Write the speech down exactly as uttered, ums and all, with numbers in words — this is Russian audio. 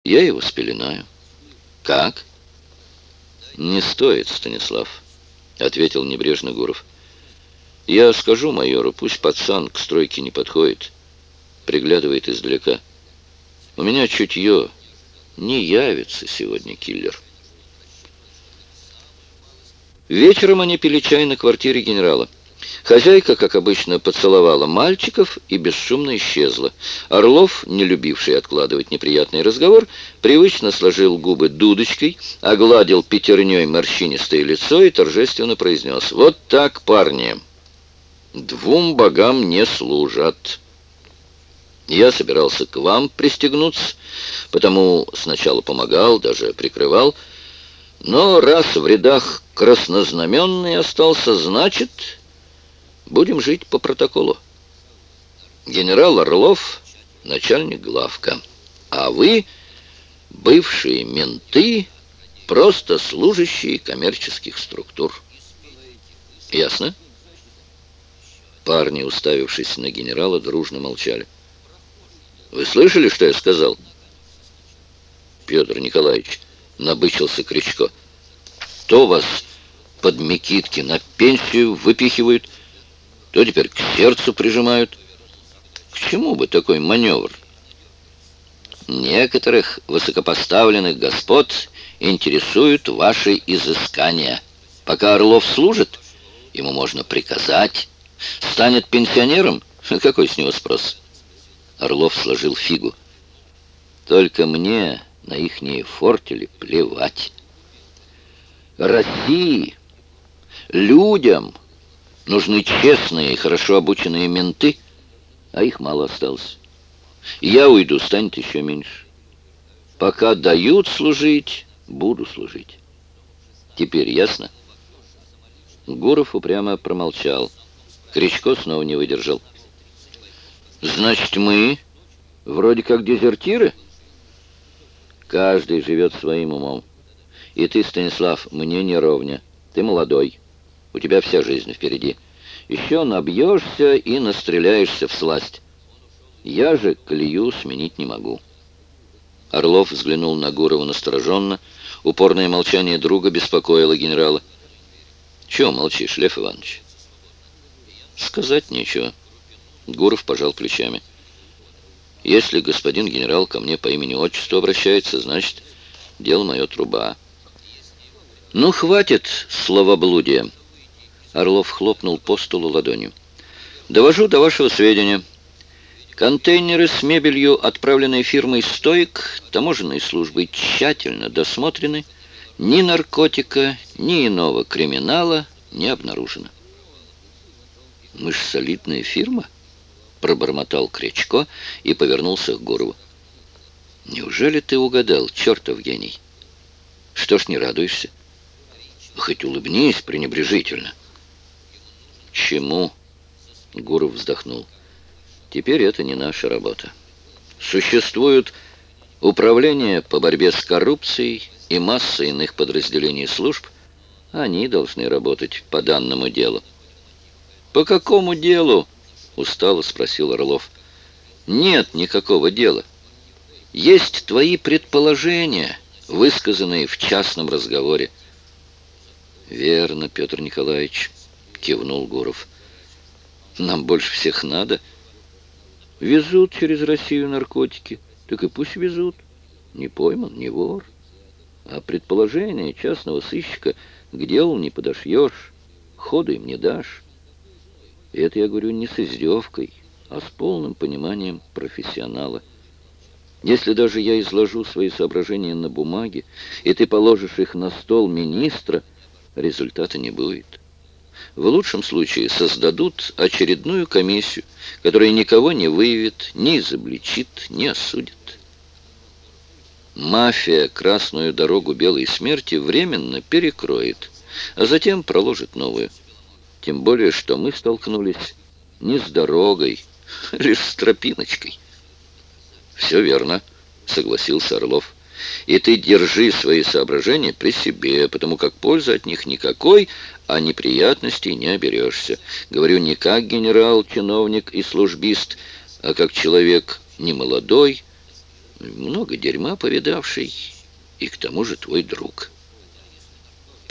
Я его спеленаю. Как? Не стоит, Станислав, ответил небрежно Гуров. Я скажу майору, пусть пацан к стройке не подходит, приглядывает издалека. У меня чутье, не явится сегодня киллер. Вечером они пили чай на квартире генерала. Хозяйка, как обычно, поцеловала мальчиков и бесшумно исчезла. Орлов, не любивший откладывать неприятный разговор, привычно сложил губы дудочкой, огладил пятерней морщинистое лицо и торжественно произнес: «Вот так, парни, двум богам не служат. Я собирался к вам пристегнуться, потому сначала помогал, даже прикрывал. Но раз в рядах краснознаменный остался, значит, будем жить по протоколу. Генерал Орлов, начальник главка, а вы, бывшие менты, просто служащие коммерческих структур. Ясно?» Парни, уставившись на генерала, дружно молчали. «Вы слышали, что я сказал?» «Петр Николаевич», — набычился Кричко, — «то вас под Микитки на пенсию выпихивают, то теперь к сердцу прижимают. К чему бы такой маневр?» «Некоторых высокопоставленных господ интересуют ваши изыскания. Пока Орлов служит, ему можно приказать. Станет пенсионером? Какой с него спрос?» Орлов сложил фигу. «Только мне на ихние фортели плевать. России, людям нужны честные и хорошо обученные менты, а их мало осталось. Я уйду, станет еще меньше. Пока дают служить, буду служить. Теперь ясно?» Гуров упрямо промолчал. Кричко снова не выдержал. «Значит, мы вроде как дезертиры?» «Каждый живет своим умом. И ты, Станислав, мне не ровня. Ты молодой. У тебя вся жизнь впереди. Еще набьешься и настреляешься всласть. Я же колею сменить не могу». Орлов взглянул на Гурова настороженно. Упорное молчание друга беспокоило генерала. «Чего молчишь, Лев Иванович?» «Сказать нечего». Гуров пожал плечами. «Если господин генерал ко мне по имени-отчеству обращается, значит, дело мое труба». «Ну, хватит словоблудия!» Орлов хлопнул по столу ладонью. «Довожу до вашего сведения. Контейнеры с мебелью, отправленные фирмой «Стоик», таможенной службой, тщательно досмотрены. Ни наркотика, ни иного криминала не обнаружено». «Мы ж солидная фирма», — пробормотал Кричко и повернулся к Гурову. «Неужели ты угадал, чертов гений? Что ж не радуешься? Хоть улыбнись пренебрежительно». «Чему?» — Гуров вздохнул. «Теперь это не наша работа. Существует управление по борьбе с коррупцией и масса иных подразделений служб. Они должны работать по данному делу». «По какому делу?» — устало спросил Орлов. «Нет никакого дела. Есть твои предположения, высказанные в частном разговоре». «Верно, Петр Николаевич», — кивнул Гуров. «Нам больше всех надо. Везут через Россию наркотики, так и пусть везут. Не пойман, не вор. А предположения частного сыщика к делу не подошьешь, ходу им не дашь. И это я говорю не с издевкой, а с полным пониманием профессионала. Если даже я изложу свои соображения на бумаге, и ты положишь их на стол министра, результата не будет. В лучшем случае создадут очередную комиссию, которая никого не выявит, не изобличит, не осудит. Мафия красную дорогу белой смерти временно перекроет, а затем проложит новую. Тем более, что мы столкнулись не с дорогой, лишь с тропиночкой. «Все верно», — согласился Орлов. «И ты держи свои соображения при себе, потому как пользы от них никакой, а неприятностей не оберешься. Говорю не как генерал, чиновник и службист, а как человек немолодой, много дерьма повидавший, и к тому же твой друг».